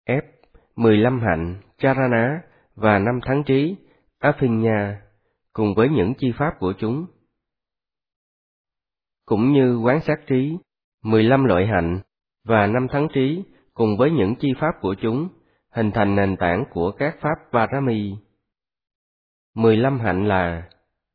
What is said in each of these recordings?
F. 15 hạnh Charana và 5 thắng trí Aphinya cùng với những chi pháp của chúng. Cũng như quán sát trí, 15 loại hạnh và 5 thắng trí cùng với những chi pháp của chúng, hình thành nền tảng của các pháp Parami. 15 hạnh là: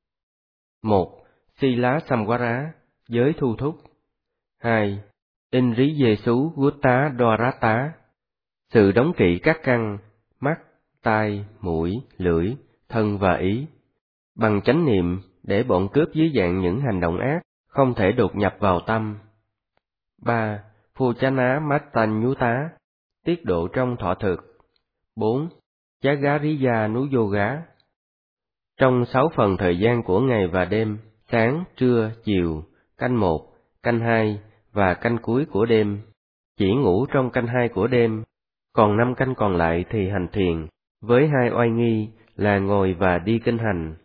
1. Sila Samvara, giới thu thúc. 2. Indri Jesu Gutta Dwarata, sự đóng kỵ các căn, mắt, tai, mũi, lưỡi, thân và ý, bằng chánh niệm để bọn cướp dưới dạng những hành động ác không thể đột nhập vào tâm. 3. Phujana Mattanyuta, tiết độ trong thọ thực. 4. Jagariya Nuyoga, trong 6 phần thời gian của ngày và đêm, sáng, trưa, chiều, canh 1, canh 2 và canh cuối của đêm, chỉ ngủ trong canh 2 của đêm, còn 5 canh còn lại thì hành thiền, với 2 oai nghi là ngồi và đi kinh hành.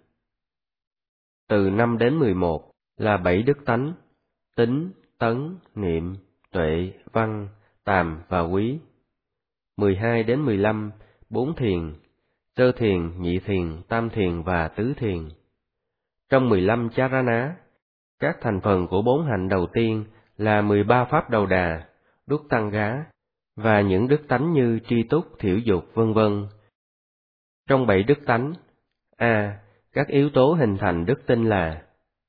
Từ 5 đến 11 là 7 đức tánh: tính, tấn, niệm, tuệ, văn, tàm và quý. 12 đến 15, 4 thiền: sơ thiền, nhị thiền, tam thiền và tứ thiền. Trong 15 charana, các thành phần của 4 hạnh đầu tiên là 13 pháp đầu đà, đúc tăng gá, và những đức tánh như tri túc, thiểu dục, vân vân. Trong 7 đức tánh, các yếu tố hình thành đức tin là: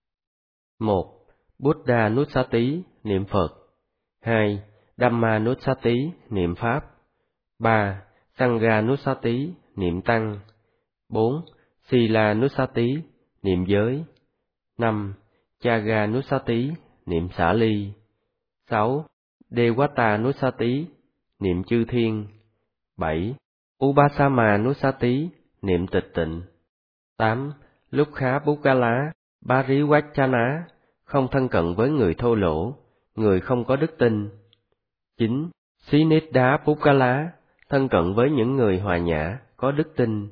1. Buddha Nussati, niệm Phật. 2. Dhamma Nussati, niệm Pháp. 3. Sangha Nussati, niệm Tăng. 4. Sila Nussati, niệm giới. 5. Chaga Nussati, niệm xả ly. 6. Devata Nussati, niệm chư thiên. 7. Upasama Nussati, niệm tịch tịnh. 8. Lukha Bukkala Parivachana, không thân cận với người thô lỗ, người không có đức tin. 9. Siniddha Bukkala, thân cận với những người hòa nhã, có đức tin.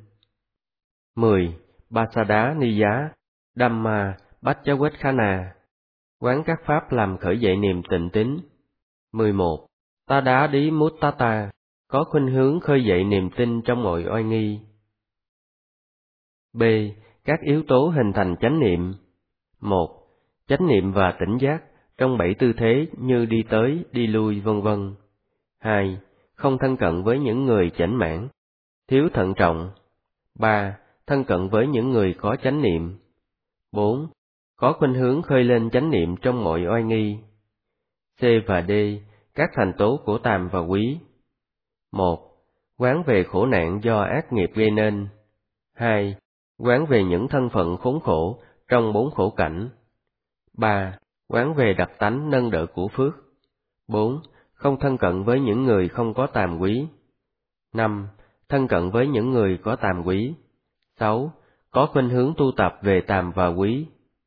10. Pasada Niya Dhamma Bachavakkana, quán các pháp làm khởi dậy niềm tịnh tín. 11. Tada Đi Muttata, có khuynh hướng khơi dậy niềm tin trong mọi oai nghi. B. Các yếu tố hình thành chánh niệm. 1. Chánh niệm và tỉnh giác trong 7 tư thế như đi tới, đi lui, vân vân. 2. Không thân cận với những người chảnh mãn, thiếu thận trọng. 3. Thân cận với những người có chánh niệm. 4. Có khuynh hướng khơi lên chánh niệm trong mọi oai nghi. C và D. Các thành tố của tàm và quý. 1. Quán về khổ nạn do ác nghiệp gây nên. 2. Quán về những thân phận khốn khổ trong 4 khổ cảnh. 3. Quán về đặc tánh nâng đỡ của phước. 4. Không thân cận với những người không có tàm quý. 5. Thân cận với những người có tàm quý. 6. Có khuynh hướng tu tập về tàm và quý.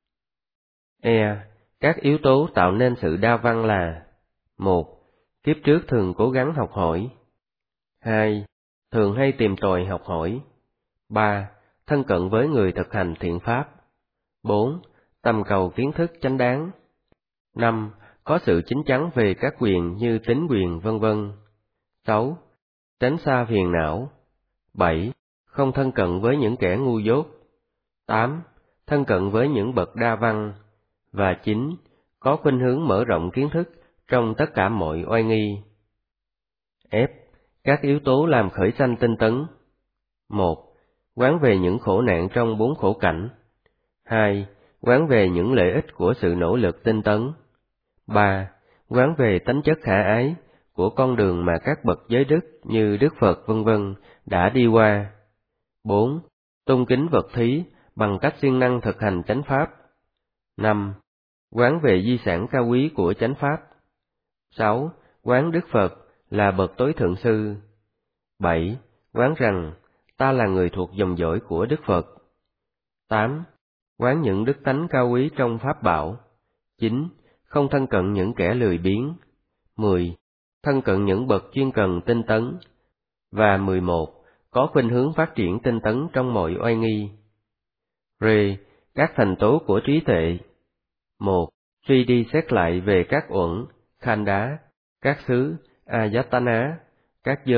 E. Các yếu tố tạo nên sự đa văn là: 1. Kiếp trước thường cố gắng học hỏi. 2. Thường hay tìm tòi học hỏi. 3. Thân cận với người thực hành thiện pháp. 4. Tầm cầu kiến thức chánh đáng. 5. Có sự chín chắn về các quyền như tính quyền vân vân. 6. Tránh xa phiền não. 7. Không thân cận với những kẻ ngu dốt. 8. Thân cận với những bậc đa văn. Và 9. Có khuynh hướng mở rộng kiến thức trong tất cả mọi oai nghi. F. Các yếu tố làm khởi sanh tinh tấn. 1. Quán về những khổ nạn trong 4 khổ cảnh. 2. Quán về những lợi ích của sự nỗ lực tinh tấn. 3. Quán về tánh chất khả ái của con đường mà các bậc giới đức như Đức Phật vân vân đã đi qua. 4. Tôn kính vật thí bằng cách siêng năng thực hành chánh pháp. 5. Quán về di sản cao quý của chánh pháp. 6. Quán Đức Phật là bậc tối thượng sư. 7. Quán rằng ta là người thuộc dòng dõi của Đức Phật. 8. Quán những đức tánh cao quý trong pháp bảo. 9. Không thân cận những kẻ lười biếng. 10. Thân cận những bậc chuyên cần tinh tấn. Và 11. Có khuynh hướng phát triển tinh tấn trong mọi oai nghi. R. Các thành tố của trí tuệ. 1. Suy đi xét lại về các uẩn, khanh đá, các xứ, ayatana, các giới,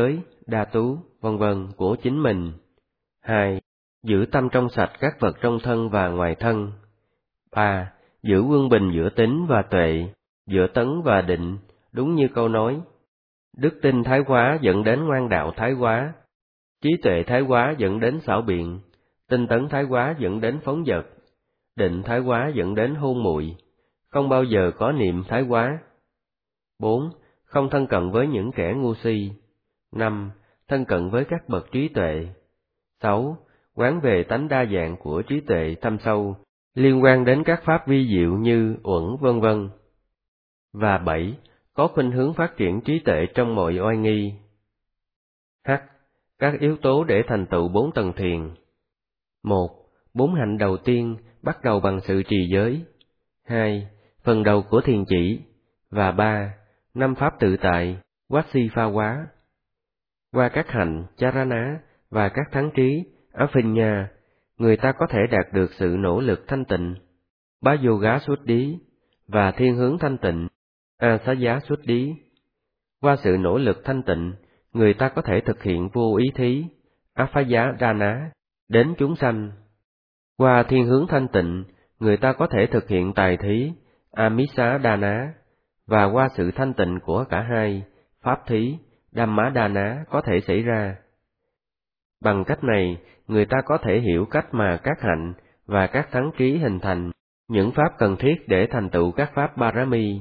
đa tú, vân vân của chính mình. 2. Giữ tâm trong sạch các vật trong thân và ngoài thân. 3. Giữ quân bình giữa tín và tuệ, giữa tấn và định, đúng như câu nói. Đức tin thái quá dẫn đến ngoan đạo thái quá, trí tuệ thái quá dẫn đến xảo biện, tinh tấn thái quá dẫn đến phóng dật, định thái quá dẫn đến hôn muội, không bao giờ có niệm thái quá. 4. Không thân cận với những kẻ ngu si. 5. Thân cận với các bậc trí tuệ. 6. Quán về tánh đa dạng của trí tuệ thâm sâu, liên quan đến các pháp vi diệu như uẩn vân vân. Và 7. Có khuynh hướng phát triển trí tuệ trong mọi oai nghi. H. Các yếu tố để thành tựu 4 tầng thiền. 1. 4 hạnh đầu tiên bắt đầu bằng sự trì giới. 2. Phần đầu của thiền chỉ. Và 3. 5 pháp tự tại, Vasiphāvā. Qua các hạnh, Charana và các thắng trí, Abhiññā, người ta có thể đạt được sự nỗ lực thanh tịnh, Bha-yoga Suddhi, và thiên hướng thanh tịnh, Asaya Suddhi. Qua sự nỗ lực thanh tịnh, người ta có thể thực hiện vô ý thí, Appaya-dana, đến chúng sanh. Qua thiên hướng thanh tịnh, người ta có thể thực hiện tài thí, Amisadana, và qua sự thanh tịnh của cả hai, pháp thí, Dhammadana có thể xảy ra. Bằng cách này, người ta có thể hiểu cách mà các hạnh và các thắng trí hình thành những pháp cần thiết để thành tựu các pháp Parami.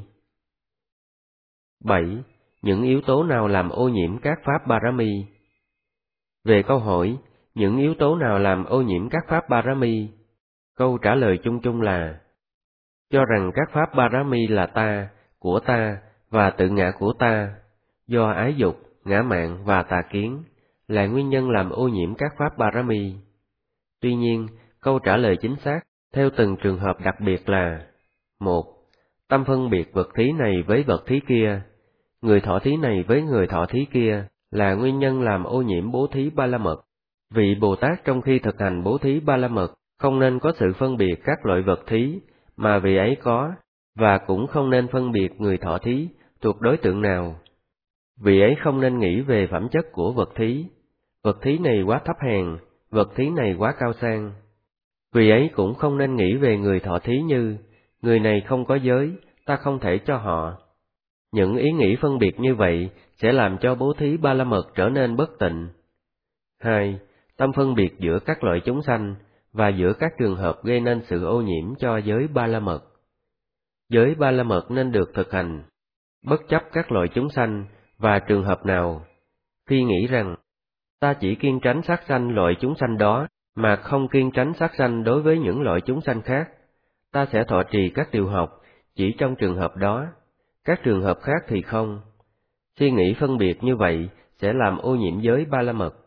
7. Những yếu tố nào làm ô nhiễm các pháp Parami? Về câu hỏi, những yếu tố nào làm ô nhiễm các pháp Parami? Câu trả lời chung chung là cho rằng các pháp Parami là ta, của ta và tự ngã của ta, do ái dục, ngã mạn và tà kiến, là nguyên nhân làm ô nhiễm các pháp Parami. Tuy nhiên, câu trả lời chính xác theo từng trường hợp đặc biệt là: 1. Tâm phân biệt vật thí này với vật thí kia, người thọ thí này với người thọ thí kia, là nguyên nhân làm ô nhiễm bố thí ba la mật. Vị Bồ Tát trong khi thực hành bố thí ba la mật không nên có sự phân biệt các loại vật thí mà vị ấy có, và cũng không nên phân biệt người thọ thí thuộc đối tượng nào. Vị ấy không nên nghĩ về phẩm chất của vật thí này quá thấp hèn, vật thí này quá cao sang. Vị ấy cũng không nên nghĩ về người thọ thí như, người này không có giới, ta không thể cho họ. Những ý nghĩ phân biệt như vậy sẽ làm cho bố thí ba la mật trở nên bất tịnh. 2. Tâm phân biệt giữa các loại chúng sanh và giữa các trường hợp gây nên sự ô nhiễm cho giới ba la mật. Giới ba la mật nên được thực hành bất chấp các loại chúng sanh và trường hợp nào. Khi nghĩ rằng ta chỉ kiêng tránh sát sanh loại chúng sanh đó mà không kiêng tránh sát sanh đối với những loại chúng sanh khác, ta sẽ thọ trì các điều học chỉ trong trường hợp đó, các trường hợp khác thì không. Suy nghĩ phân biệt như vậy sẽ làm ô nhiễm giới ba la mật.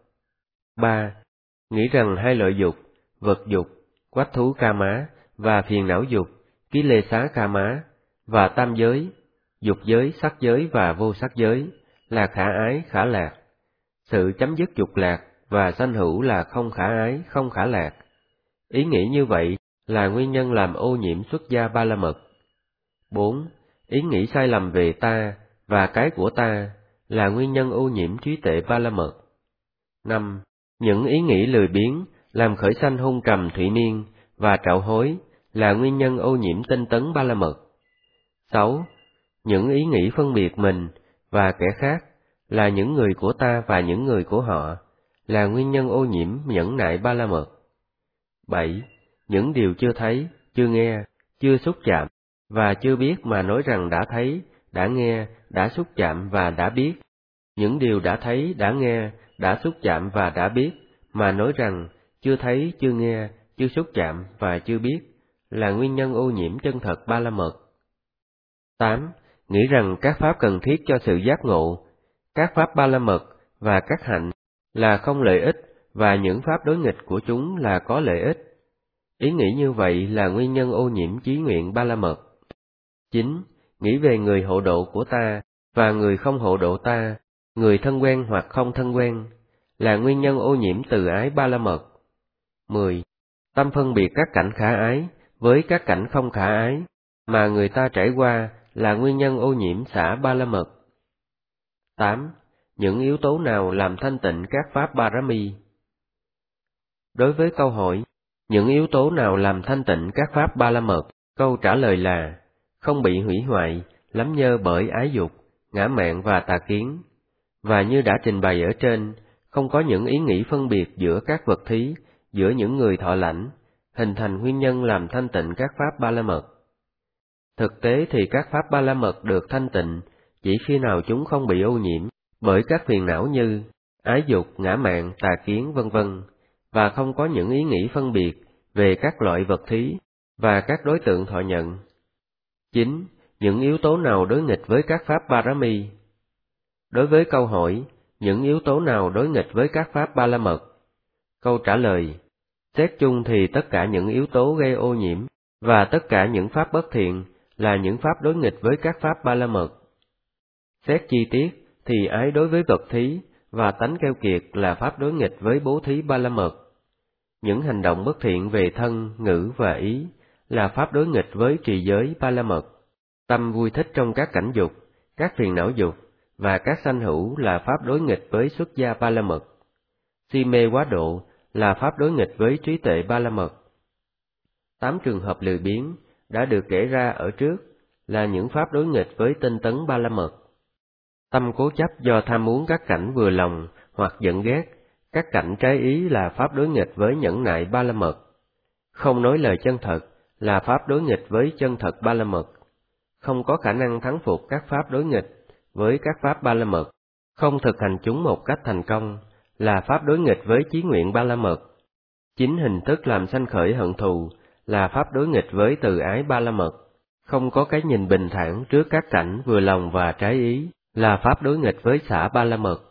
3. Nghĩ rằng hai loại dục, vật dục, quách thú kama và phiền não dục, ký lê xá kama, và tam giới, dục giới, sắc giới và vô sắc giới, là khả ái, khả lạc. Sự chấm dứt dục lạc và sanh hữu là không khả ái, không khả lạc. Ý nghĩ như vậy là nguyên nhân làm ô nhiễm xuất gia ba la mật. 4. Ý nghĩ sai lầm về ta và cái của ta là nguyên nhân ô nhiễm trí tuệ ba la mật. 5. Những ý nghĩ lười biếng làm khởi sanh hôn trầm thụy miên và trạo hối là nguyên nhân ô nhiễm tinh tấn ba la mật. 6. Những ý nghĩ phân biệt mình và kẻ khác là những người của ta và những người của họ là nguyên nhân ô nhiễm nhẫn nại ba la mật. 7. Những điều chưa thấy, chưa nghe, chưa xúc chạm và chưa biết mà nói rằng đã thấy, đã nghe, đã xúc chạm và đã biết. Những điều đã thấy, đã nghe, đã xúc chạm và đã biết mà nói rằng chưa thấy, chưa nghe, chưa xúc chạm và chưa biết là nguyên nhân ô nhiễm chân thật ba la mật. 8. Nghĩ rằng các pháp cần thiết cho sự giác ngộ, các pháp ba la mật và các hạnh là không lợi ích và những pháp đối nghịch của chúng là có lợi ích. Ý nghĩ như vậy là nguyên nhân ô nhiễm chí nguyện ba la mật. 9. Nghĩ về người hộ độ của ta và người không hộ độ ta, người thân quen hoặc không thân quen, là nguyên nhân ô nhiễm từ ái ba la mật. 10. Tâm phân biệt các cảnh khả ái với các cảnh không khả ái mà người ta trải qua là nguyên nhân ô nhiễm xả ba la mật. 8. những yếu tố nào làm thanh tịnh các pháp Parami? Đối với câu hỏi, những yếu tố nào làm thanh tịnh các pháp Ba La Mật? Câu trả lời là, không bị hủy hoại, lắm nhơ bởi ái dục, ngã mạn và tà kiến. Và như đã trình bày ở trên, không có những ý nghĩ phân biệt giữa các vật thí, giữa những người thọ lãnh, hình thành nguyên nhân làm thanh tịnh các pháp Ba La Mật. Thực tế thì các pháp Ba La Mật được thanh tịnh chỉ khi nào chúng không bị ô nhiễm bởi các phiền não như ái dục, ngã mạn, tà kiến vân vân, và không có những ý nghĩ phân biệt về các loại vật thí và các đối tượng thọ nhận. 9. Những yếu tố nào đối nghịch với các pháp Parami? Đối với câu hỏi, những yếu tố nào đối nghịch với các pháp Ba La Mật? Câu trả lời, xét chung thì tất cả những yếu tố gây ô nhiễm và tất cả những pháp bất thiện là những pháp đối nghịch với các pháp Ba La Mật. Xét chi tiết thì ái đối với vật thí và tánh keo kiệt là pháp đối nghịch với bố thí Ba La Mật. Những hành động bất thiện về thân, ngữ và ý là pháp đối nghịch với trì giới Ba La Mật. Tâm vui thích trong các cảnh dục, các phiền não dục và các sanh hữu là pháp đối nghịch với xuất gia Ba La Mật. Si mê quá độ là pháp đối nghịch với trí tuệ Ba La Mật. 8 trường hợp lười biếng đã được kể ra ở trước là những pháp đối nghịch với tinh tấn Ba La Mật. Tâm cố chấp do tham muốn các cảnh vừa lòng hoặc giận ghét, các cảnh trái ý là pháp đối nghịch với nhẫn nại Ba La Mật. Không nói lời chân thật là pháp đối nghịch với chân thật Ba La Mật. Không có khả năng thắng phục các pháp đối nghịch với các pháp Ba La Mật. Không thực hành chúng một cách thành công là pháp đối nghịch với chí nguyện Ba La Mật. 9 hình thức làm sanh khởi hận thù là pháp đối nghịch với từ ái Ba La Mật. Không có cái nhìn bình thản trước các cảnh vừa lòng và trái ý là pháp đối nghịch với xả Ba La Mật.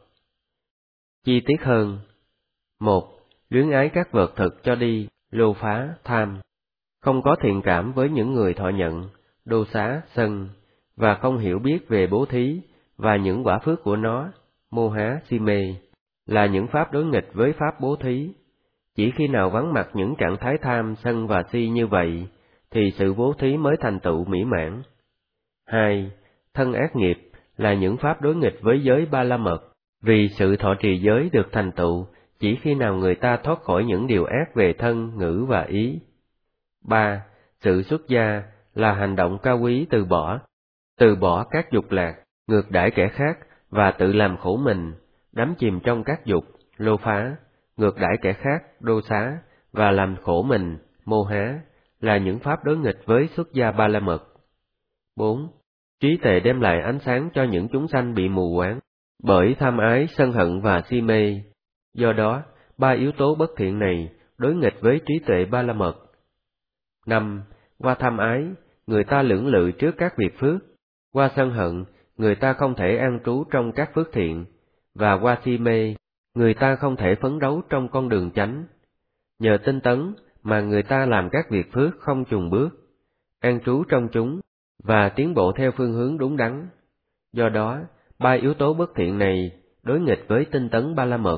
Chi tiết hơn. 1. Luyến ái các vật thực cho đi, lô phá, tham. Không có thiện cảm với những người thọ nhận, đô xá, sân, và không hiểu biết về bố thí và những quả phước của nó, mô há, si mê, là những pháp đối nghịch với pháp bố thí. Chỉ khi nào vắng mặt những trạng thái tham, sân và si như vậy, thì sự bố thí mới thành tựu mỹ mãn. 2. Thân ác nghiệp là những pháp đối nghịch với giới Ba La Mật, vì sự thọ trì giới được thành tựu chỉ khi nào người ta thoát khỏi những điều ác về thân, ngữ và ý. 3. Sự xuất gia là hành động cao quý từ bỏ các dục lạc, ngược đãi kẻ khác và tự làm khổ mình, đắm chìm trong các dục, lô phá, ngược đãi kẻ khác, đô xá, và làm khổ mình, mô há, là những pháp đối nghịch với xuất gia Ba La Mật. 4. Trí tuệ đem lại ánh sáng cho những chúng sanh bị mù quáng bởi tham ái, sân hận và si mê. Do đó, 3 yếu tố bất thiện này đối nghịch với trí tuệ Ba La Mật. 5. Qua tham ái, người ta lưỡng lự trước các việc phước. Qua sân hận, người ta không thể an trú trong các phước thiện. Và qua si mê, người ta không thể phấn đấu trong con đường chánh. Nhờ tinh tấn mà người ta làm các việc phước không chùn bước, an trú trong chúng, và tiến bộ theo phương hướng đúng đắn. Do đó, 3 yếu tố bất thiện này đối nghịch với tinh tấn Ba La Mật.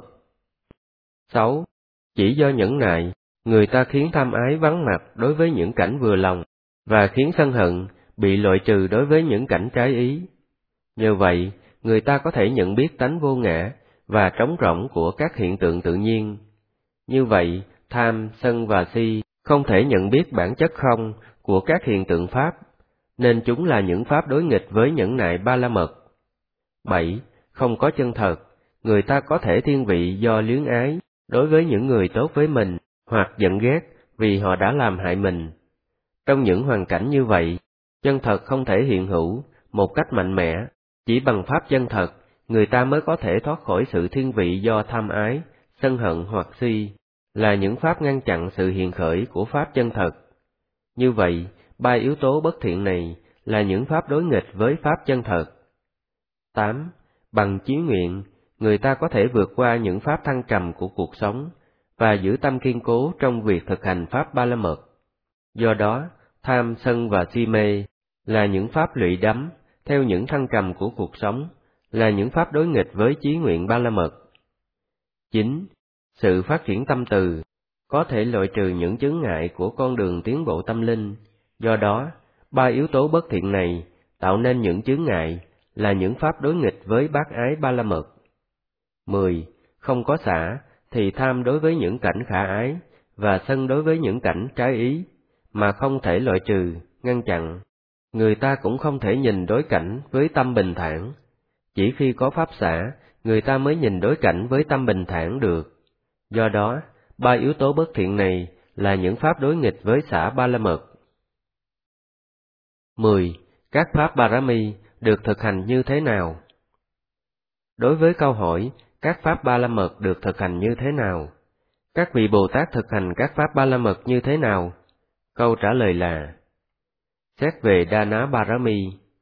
6. Chỉ do nhẫn nại, người ta khiến tham ái vắng mặt đối với những cảnh vừa lòng, và khiến sân hận bị loại trừ đối với những cảnh trái ý. Nhờ vậy, người ta có thể nhận biết tánh vô ngã và trống rỗng của các hiện tượng tự nhiên. Như vậy, tham, sân và si không thể nhận biết bản chất không của các hiện tượng pháp, nên chúng là những pháp đối nghịch với nhẫn nại Ba La Mật. 7. Không có chân thật, người ta có thể thiên vị do luyến ái đối với những người tốt với mình, hoặc giận ghét vì họ đã làm hại mình. Trong những hoàn cảnh như vậy, chân thật không thể hiện hữu một cách mạnh mẽ, chỉ bằng pháp chân thật, người ta mới có thể thoát khỏi sự thiên vị do tham ái, sân hận hoặc si, là những pháp ngăn chặn sự hiện khởi của pháp chân thật. Như vậy, 3 yếu tố bất thiện này là những pháp đối nghịch với pháp chân thật. 8. Bằng chí nguyện, người ta có thể vượt qua những pháp thăng trầm của cuộc sống và giữ tâm kiên cố trong việc thực hành pháp Ba La Mật. Do đó, tham, sân và si mê là những pháp lụy đắm theo những thăng trầm của cuộc sống, là những pháp đối nghịch với chí nguyện Ba La Mật. 9. Sự phát triển tâm từ có thể loại trừ những chướng ngại của con đường tiến bộ tâm linh. Do đó, 3 yếu tố bất thiện này tạo nên những chướng ngại, là những pháp đối nghịch với bác ái Ba La Mật. 10. Không có xả, thì tham đối với những cảnh khả ái, và sân đối với những cảnh trái ý, mà không thể loại trừ, ngăn chặn. Người ta cũng không thể nhìn đối cảnh với tâm bình thản. Chỉ khi có pháp xả, người ta mới nhìn đối cảnh với tâm bình thản được. Do đó, ba yếu tố bất thiện này là những pháp đối nghịch với xả ba la mật. 10. Các pháp Parami được thực hành như thế nào? Đối với câu hỏi, các pháp ba la mật được thực hành như thế nào? Các vị Bồ Tát thực hành các pháp ba la mật như thế nào? Câu trả lời là: xét về Dana Parami.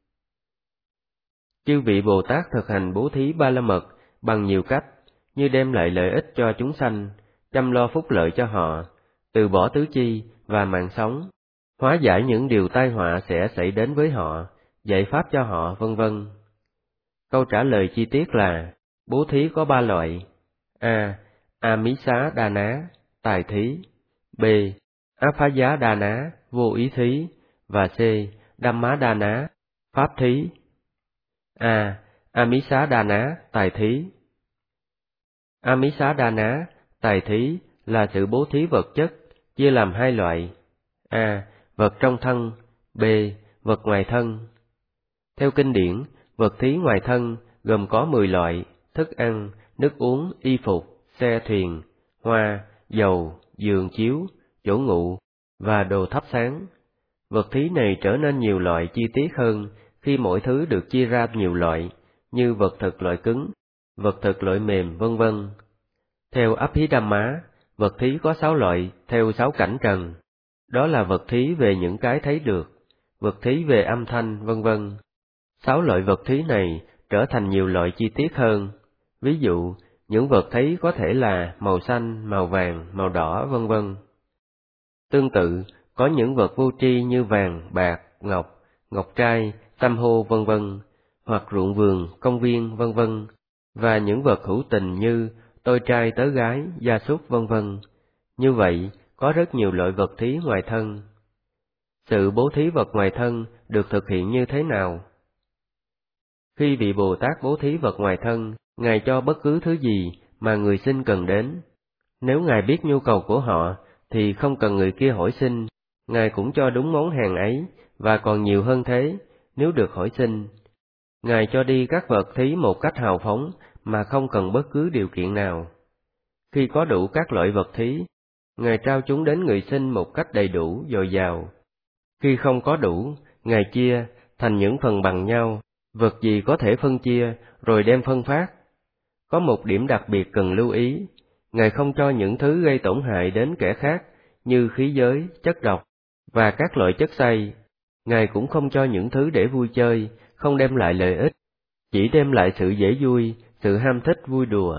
Chư vị Bồ Tát thực hành bố thí ba la mật bằng nhiều cách, như đem lại lợi ích cho chúng sanh, chăm lo phúc lợi cho họ, từ bỏ tứ chi và mạng sống, hóa giải những điều tai họa sẽ xảy đến với họ, dạy pháp cho họ, vân vân. Câu trả lời chi tiết là: bố thí có ba loại: A. Amisa Dana, tài thí; B. Aphaya Dana, vô ý thí; và C. Dhamma Dana, pháp thí. A. Amisa Dana, tài thí. Amisa Dana, tài thí là sự bố thí vật chất, chia làm hai loại: A. Vật trong thân; B. Vật ngoài thân. Theo kinh điển, vật thí ngoài thân gồm có 10 loại: thức ăn, nước uống, y phục, xe thuyền, hoa, dầu, giường chiếu, chỗ ngụ và đồ thắp sáng. Vật thí này trở nên nhiều loại chi tiết hơn khi mỗi thứ được chia ra nhiều loại, như vật thực loại cứng, vật thực loại mềm, vân vân. Theo Abhidhamma, vật thí có 6 loại theo 6 cảnh trần. Đó là vật thí về những cái thấy được, vật thí về âm thanh, vân vân. 6 loại vật thí này trở thành nhiều loại chi tiết hơn. Ví dụ, những vật thấy có thể là màu xanh, màu vàng, màu đỏ, vân vân. Tương tự, có những vật vô tri như vàng, bạc, ngọc trai, tam hô, vân vân, hoặc ruộng vườn, công viên, vân vân, và những vật hữu tình như tôi trai tớ gái, gia súc, vân vân. Như vậy, có rất nhiều loại vật thí ngoài thân. Sự bố thí vật ngoài thân được thực hiện như thế nào? Khi vị Bồ Tát bố thí vật ngoài thân, Ngài cho bất cứ thứ gì mà người xin cần đến. Nếu Ngài biết nhu cầu của họ, thì không cần người kia hỏi xin, Ngài cũng cho đúng món hàng ấy, và còn nhiều hơn thế, nếu được hỏi xin. Ngài cho đi các vật thí một cách hào phóng, mà không cần bất cứ điều kiện nào. Khi có đủ các loại vật thí, Ngài trao chúng đến người xin một cách đầy đủ, dồi dào. Khi không có đủ, Ngài chia thành những phần bằng nhau, vật gì có thể phân chia, rồi đem phân phát. Có một điểm đặc biệt cần lưu ý: Ngài không cho những thứ gây tổn hại đến kẻ khác, như khí giới, chất độc, và các loại chất xay. Ngài cũng không cho những thứ để vui chơi, không đem lại lợi ích, chỉ đem lại sự dễ vui, sự ham thích vui đùa.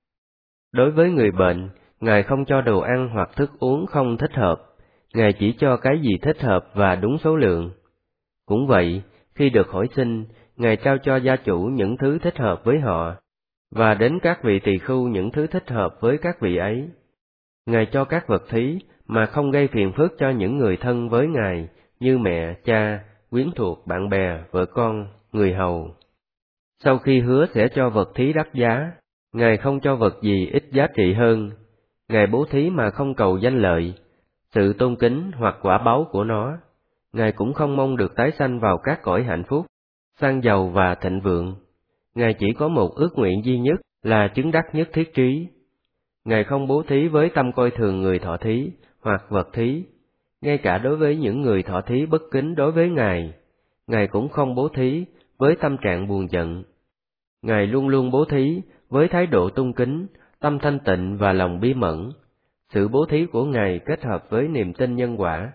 Đối với người bệnh, Ngài không cho đồ ăn hoặc thức uống không thích hợp, Ngài chỉ cho cái gì thích hợp và đúng số lượng. Cũng vậy, khi được hỏi xin, Ngài trao cho gia chủ những thứ thích hợp với họ, và đến các vị tỳ khưu những thứ thích hợp với các vị ấy. Ngài cho các vật thí mà không gây phiền phức cho những người thân với Ngài, như mẹ, cha, quyến thuộc, bạn bè, vợ con, người hầu. Sau khi hứa sẽ cho vật thí đắt giá, Ngài không cho vật gì ít giá trị hơn. Ngài bố thí mà không cầu danh lợi, sự tôn kính hoặc quả báu của nó. Ngài cũng không mong được tái sanh vào các cõi hạnh phúc, sang giàu và thịnh vượng. Ngài chỉ có một ước nguyện duy nhất là chứng đắc nhất thiết trí. Ngài không bố thí với tâm coi thường người thọ thí hoặc vật thí, ngay cả đối với những người thọ thí bất kính đối với Ngài. Ngài cũng không bố thí với tâm trạng buồn giận. Ngài luôn luôn bố thí với thái độ tôn kính, tâm thanh tịnh và lòng bí mẫn. Sự bố thí của Ngài kết hợp với niềm tin nhân quả.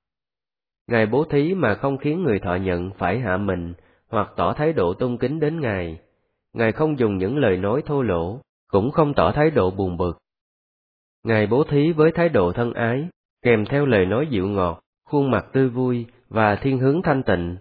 Ngài bố thí mà không khiến người thọ nhận phải hạ mình hoặc tỏ thái độ tôn kính đến Ngài. Ngài không dùng những lời nói thô lỗ, cũng không tỏ thái độ buồn bực. Ngài bố thí với thái độ thân ái, kèm theo lời nói dịu ngọt, khuôn mặt tươi vui và thiên hướng thanh tịnh.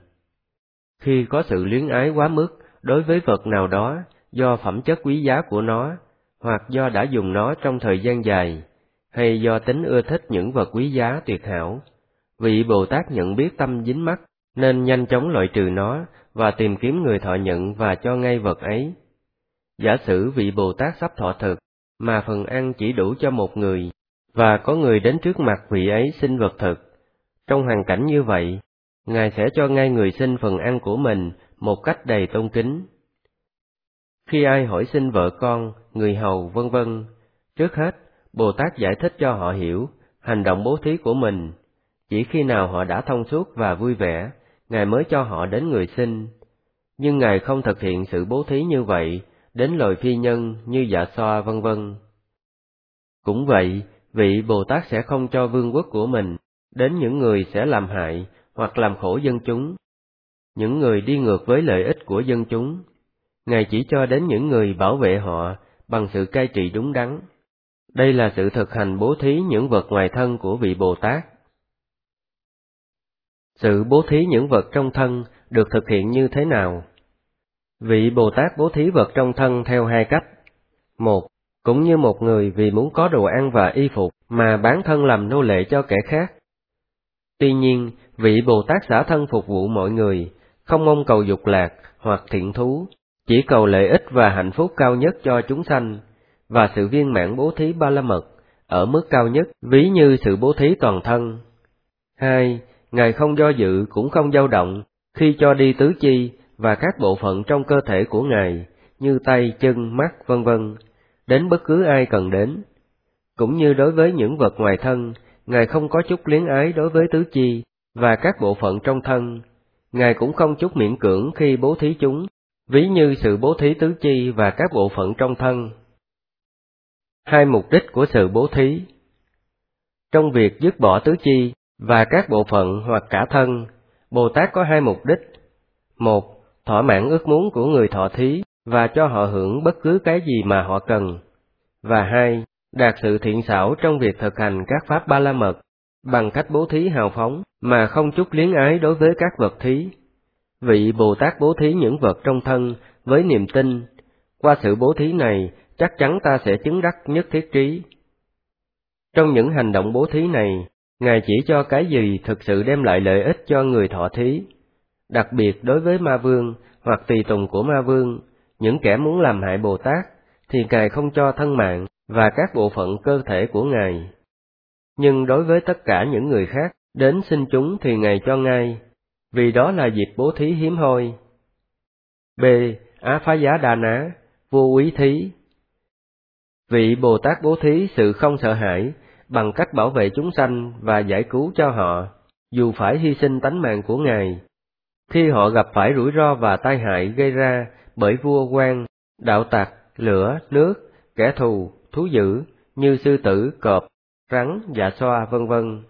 Khi có sự luyến ái quá mức đối với vật nào đó do phẩm chất quý giá của nó, hoặc do đã dùng nó trong thời gian dài, hay do tính ưa thích những vật quý giá tuyệt hảo, vị Bồ Tát nhận biết tâm dính mắc, nên nhanh chóng loại trừ nó và tìm kiếm người thọ nhận và cho ngay vật ấy. Giả sử vị Bồ Tát sắp thọ thực, mà phần ăn chỉ đủ cho một người, và có người đến trước mặt vị ấy xin vật thực. Trong hoàn cảnh như vậy, Ngài sẽ cho ngay người xin phần ăn của mình một cách đầy tôn kính. Khi ai hỏi xin vợ con, người hầu, vân vân, trước hết, Bồ Tát giải thích cho họ hiểu hành động bố thí của mình. Chỉ khi nào họ đã thông suốt và vui vẻ, Ngài mới cho họ đến người xin. Nhưng Ngài không thực hiện sự bố thí như vậy đến loài phi nhân như dạ xoa vân vân. Cũng vậy, vị Bồ Tát sẽ không cho vương quốc của mình đến những người sẽ làm hại hoặc làm khổ dân chúng, những người đi ngược với lợi ích của dân chúng. Ngài chỉ cho đến những người bảo vệ họ bằng sự cai trị đúng đắn. Đây là sự thực hành bố thí những vật ngoài thân của vị Bồ Tát. Sự bố thí những vật trong thân được thực hiện như thế nào? Vị Bồ Tát bố thí vật trong thân theo hai cách. Một, cũng như một người vì muốn có đồ ăn và y phục mà bán thân làm nô lệ cho kẻ khác. Tuy nhiên, vị Bồ Tát xả thân phục vụ mọi người, không mong cầu dục lạc hoặc thiện thú, chỉ cầu lợi ích và hạnh phúc cao nhất cho chúng sanh, và sự viên mãn bố thí ba la mật ở mức cao nhất, ví như sự bố thí toàn thân. 2. Ngài không do dự cũng không dao động khi cho đi tứ chi và các bộ phận trong cơ thể của Ngài, như tay, chân, mắt, vân vân, đến bất cứ ai cần đến. Cũng như đối với những vật ngoài thân, Ngài không có chút luyến ái đối với tứ chi và các bộ phận trong thân. Ngài cũng không chút miễn cưỡng khi bố thí chúng, ví như sự bố thí tứ chi và các bộ phận trong thân. Hai mục đích của sự bố thí. Trong việc dứt bỏ tứ chi và các bộ phận hoặc cả thân, Bồ Tát có hai mục đích. Một, thỏa mãn ước muốn của người thọ thí và cho họ hưởng bất cứ cái gì mà họ cần. Và hai, đạt sự thiện xảo trong việc thực hành các pháp ba la mật, bằng cách bố thí hào phóng mà không chút luyến ái đối với các vật thí. Vị Bồ Tát bố thí những vật trong thân với niềm tin. Qua sự bố thí này, chắc chắn ta sẽ chứng đắc nhất thiết trí. Trong những hành động bố thí này, Ngài chỉ cho cái gì thực sự đem lại lợi ích cho người thọ thí. Đặc biệt đối với ma vương hoặc tùy tùng của ma vương, những kẻ muốn làm hại Bồ Tát, thì Ngài không cho thân mạng và các bộ phận cơ thể của Ngài. Nhưng đối với tất cả những người khác, đến xin chúng thì Ngài cho ngay, vì đó là dịp bố thí hiếm hoi. B. Á Phá Giá Đa Ná, vô úy thí. Vị Bồ Tát bố thí sự không sợ hãi bằng cách bảo vệ chúng sanh và giải cứu cho họ, dù phải hy sinh tánh mạng của Ngài. Khi họ gặp phải rủi ro và tai hại gây ra bởi vua quan, đạo tặc, lửa, nước, kẻ thù, thú dữ như sư tử, cọp, rắn, dạ xoa, vân vân.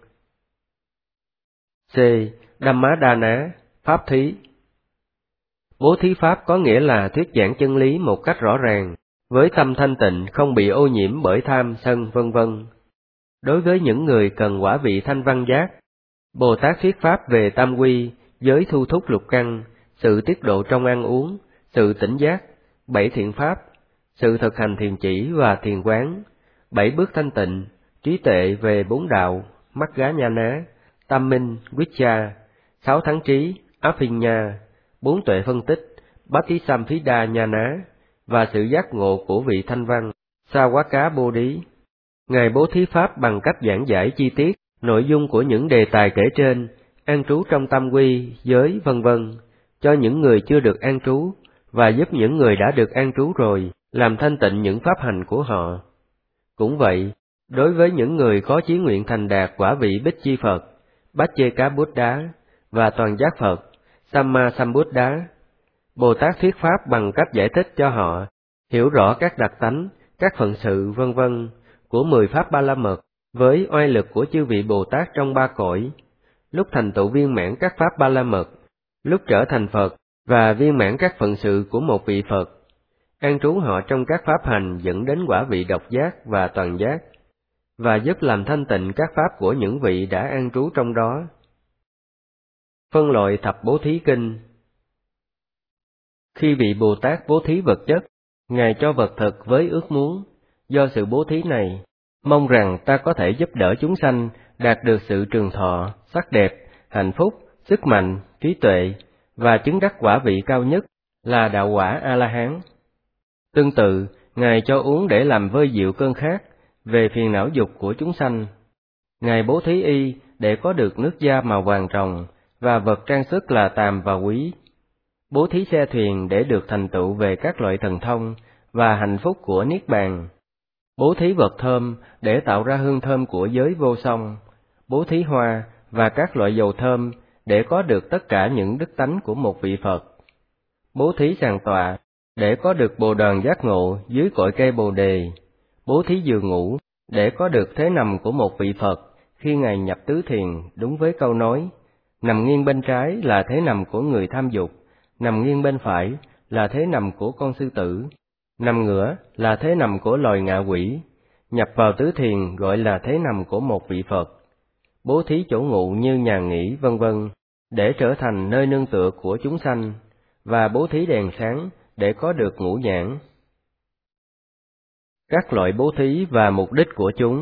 C. Dhammá Đa Ná, pháp thí. Bố thí pháp có nghĩa là thuyết giảng chân lý một cách rõ ràng, với tâm thanh tịnh không bị ô nhiễm bởi tham, sân, vân vân. Đối với những người cần quả vị thanh văn giác, Bồ Tát thuyết pháp về tam quy, giới thu thúc lục căn, sự tiết độ trong ăn uống, sự tỉnh giác, 7 thiện pháp, sự thực hành thiền chỉ và thiền quán, 7 bước thanh tịnh, trí tuệ về 4 đạo, mắt gá nha ná, tam minh, vichya, 6 thắng trí, abhinya, 4 tuệ phân tích, Bhattisamphida nha ná, và sự giác ngộ của vị thanh văn, Sawaka Bodhi. Ngài bố thí pháp bằng cách giảng giải chi tiết nội dung của những đề tài kể trên, an trú trong tam quy, giới, vân vân, cho những người chưa được an trú, và giúp những người đã được an trú rồi, làm thanh tịnh những pháp hành của họ. Cũng vậy, đối với những người có chí nguyện thành đạt quả vị Bích Chi Phật, Bát Chê Cá Bút Đá, và toàn giác Phật, Samma Sambuddha, Bồ Tát thuyết pháp bằng cách giải thích cho họ, hiểu rõ các đặc tánh, các phận sự, vân vân, của 10 pháp ba la mật, với oai lực của chư vị Bồ Tát trong 3 cõi, lúc thành tựu viên mãn các pháp ba la mật, lúc trở thành Phật, và viên mãn các phận sự của một vị Phật, an trú họ trong các pháp hành dẫn đến quả vị độc giác và toàn giác, và giúp làm thanh tịnh các pháp của những vị đã an trú trong đó. Phân loại thập bố thí kinh. Khi vị Bồ Tát bố thí vật chất, Ngài cho vật thực với ước muốn, do sự bố thí này, mong rằng ta có thể giúp đỡ chúng sanh đạt được sự trường thọ, sắc đẹp, hạnh phúc, sức mạnh, trí tuệ, và chứng đắc quả vị cao nhất là đạo quả A-la-hán. Tương tự, Ngài cho uống để làm vơi dịu cơn khát về phiền não dục của chúng sanh. Ngài bố thí y để có được nước da màu vàng ròng và vật trang sức là tàm và quý. Bố thí xe thuyền để được thành tựu về các loại thần thông và hạnh phúc của Niết Bàn. Bố thí vật thơm để tạo ra hương thơm của giới vô song. Bố thí hoa và các loại dầu thơm để có được tất cả những đức tánh của một vị Phật. Bố thí sàng tọa để có được bồ đoàn giác ngộ dưới cội cây Bồ đề. Bố thí giường ngủ để có được thế nằm của một vị Phật khi Ngài nhập tứ thiền, đúng với câu nói: nằm nghiêng bên trái là thế nằm của người tham dục, nằm nghiêng bên phải là thế nằm của con sư tử, nằm ngửa là thế nằm của loài ngạ quỷ, nhập vào tứ thiền gọi là thế nằm của một vị Phật. Bố thí chỗ ngụ như nhà nghỉ vân vân để trở thành nơi nương tựa của chúng sanh, và bố thí đèn sáng để có được ngũ nhãn. Các loại bố thí và mục đích của chúng.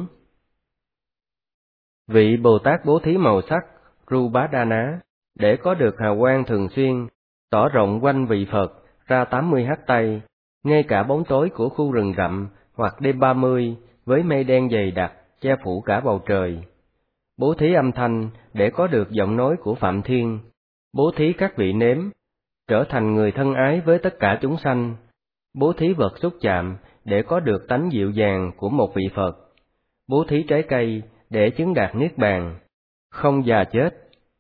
Vị Bồ Tát bố thí màu sắc Rubadana để có được hào quang thường xuyên, tỏ rộng quanh vị Phật ra 80 hắt tay, ngay cả bóng tối của khu rừng rậm hoặc đêm 30 với mây đen dày đặc che phủ cả bầu trời. Bố thí âm thanh để có được giọng nói của Phạm Thiên. Bố thí các vị nếm, trở thành người thân ái với tất cả chúng sanh. Bố thí vật xúc chạm để có được tánh dịu dàng của một vị Phật. Bố thí trái cây để chứng đạt Niết Bàn, không già chết.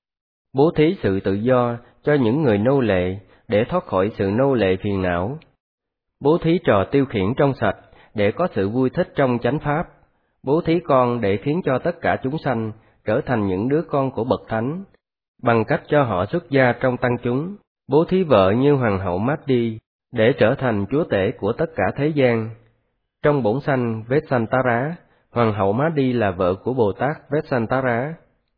Bố thí sự tự do cho những người nô lệ để thoát khỏi sự nô lệ phiền não. Bố thí trò tiêu khiển trong sạch để có sự vui thích trong chánh pháp. Bố thí con để khiến cho tất cả chúng sanh trở thành những đứa con của bậc thánh, bằng cách cho họ xuất gia trong tăng chúng. Bố thí vợ như hoàng hậu Mati để trở thành chúa tể của tất cả thế gian. Trong bổn sanh Vessantara, hoàng hậu Mati là vợ của Bồ Tát Vessantara.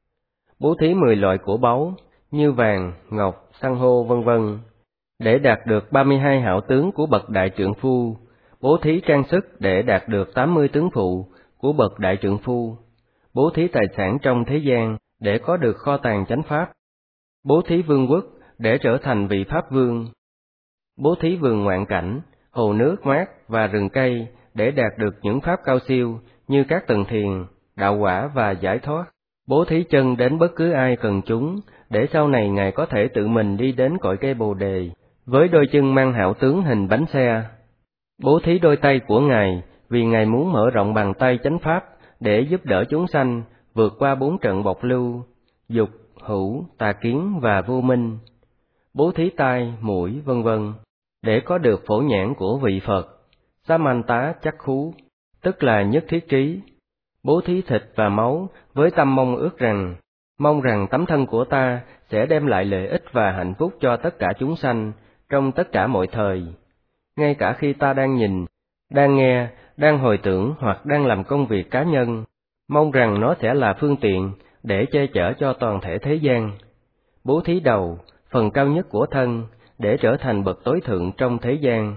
Bố thí 10 loại của báu như vàng, ngọc, san hô vân vân để đạt được 32 hảo tướng của bậc đại trượng phu. Bố thí trang sức để đạt được 80 tướng phụ của bậc đại trượng phu. Bố thí tài sản trong thế gian để có được kho tàng chánh pháp. Bố thí vương quốc để trở thành vị pháp vương. Bố thí vườn ngoạn cảnh, hồ nước mát và rừng cây để đạt được những pháp cao siêu như các tầng thiền, đạo quả và giải thoát. Bố thí chân đến bất cứ ai cần chúng, để sau này Ngài có thể tự mình đi đến cội cây Bồ đề, với đôi chân mang hảo tướng hình bánh xe. Bố thí đôi tay của Ngài, vì Ngài muốn mở rộng bàn tay chánh pháp để giúp đỡ chúng sanh vượt qua 4 trận bộc lưu, dục, hữu, tà kiến và vô minh. Bố thí tai, mũi, vân vân để có được phổ nhãn của vị Phật, Samanta chắc khú, tức là nhất thiết trí. Bố thí thịt và máu với tâm mong ước rằng, mong rằng tấm thân của ta sẽ đem lại lợi ích và hạnh phúc cho tất cả chúng sanh trong tất cả mọi thời. Ngay cả khi ta đang nhìn, đang nghe, đang hồi tưởng hoặc đang làm công việc cá nhân, mong rằng nó sẽ là phương tiện để che chở cho toàn thể thế gian. Bố thí đầu, phần cao nhất của thân, để trở thành bậc tối thượng trong thế gian.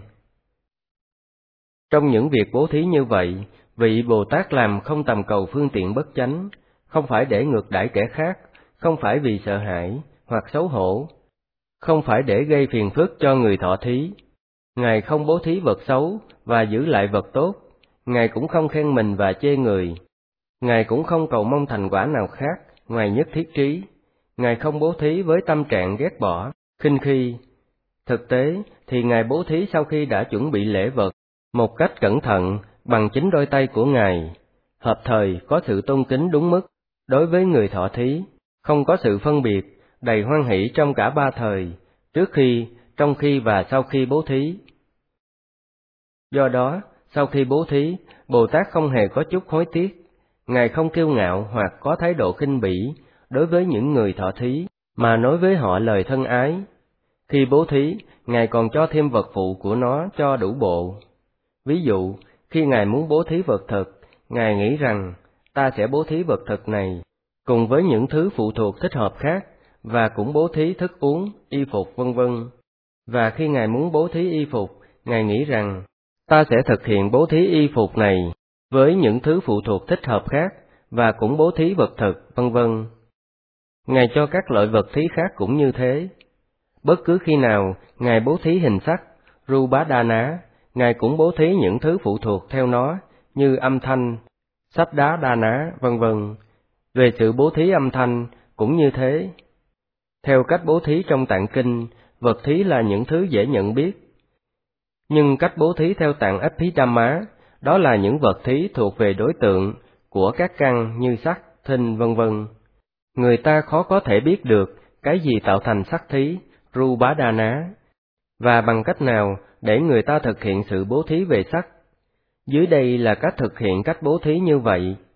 Trong những việc bố thí như vậy, vị Bồ Tát làm không tầm cầu phương tiện bất chánh, không phải để ngược đãi kẻ khác, không phải vì sợ hãi hoặc xấu hổ, không phải để gây phiền phức cho người thọ thí. Ngài không bố thí vật xấu và giữ lại vật tốt, Ngài cũng không khen mình và chê người. Ngài cũng không cầu mong thành quả nào khác ngoài nhất thiết trí. Ngài không bố thí với tâm trạng ghét bỏ, khinh khi. Thực tế thì Ngài bố thí sau khi đã chuẩn bị lễ vật, một cách cẩn thận bằng chính đôi tay của Ngài, hợp thời có sự tôn kính đúng mức đối với người thọ thí, không có sự phân biệt, đầy hoan hỷ trong cả 3 thời, trước khi, trong khi và sau khi bố thí. Do đó, sau khi bố thí, Bồ Tát không hề có chút hối tiếc. Ngài không kiêu ngạo hoặc có thái độ khinh bỉ đối với những người thọ thí, mà nói với họ lời thân ái. Khi bố thí, Ngài còn cho thêm vật phụ của nó cho đủ bộ. Ví dụ, khi Ngài muốn bố thí vật thực, Ngài nghĩ rằng ta sẽ bố thí vật thực này cùng với những thứ phụ thuộc thích hợp khác, và cũng bố thí thức uống, y phục vân vân. Và khi Ngài muốn bố thí y phục, Ngài nghĩ rằng ta sẽ thực hiện bố thí y phục này với những thứ phụ thuộc thích hợp khác, và cũng bố thí vật thực vân vân. Ngài cho các loại vật thí khác cũng như thế. Bất cứ khi nào Ngài bố thí hình sắc, Rubadana, Ngài cũng bố thí những thứ phụ thuộc theo nó, như âm thanh, sách đá đa ná, vân vân. Về sự bố thí âm thanh, cũng như thế. Theo cách bố thí trong tạng kinh, vật thí là những thứ dễ nhận biết. Nhưng cách bố thí theo tạng Abhidhamma, đó là những vật thí thuộc về đối tượng của các căn như sắc, thinh, vân vân. Người ta khó có thể biết được cái gì tạo thành sắc thí, Rubadana, và bằng cách nào để người ta thực hiện sự bố thí về sắc. Dưới đây là cách thực hiện cách bố thí như vậy.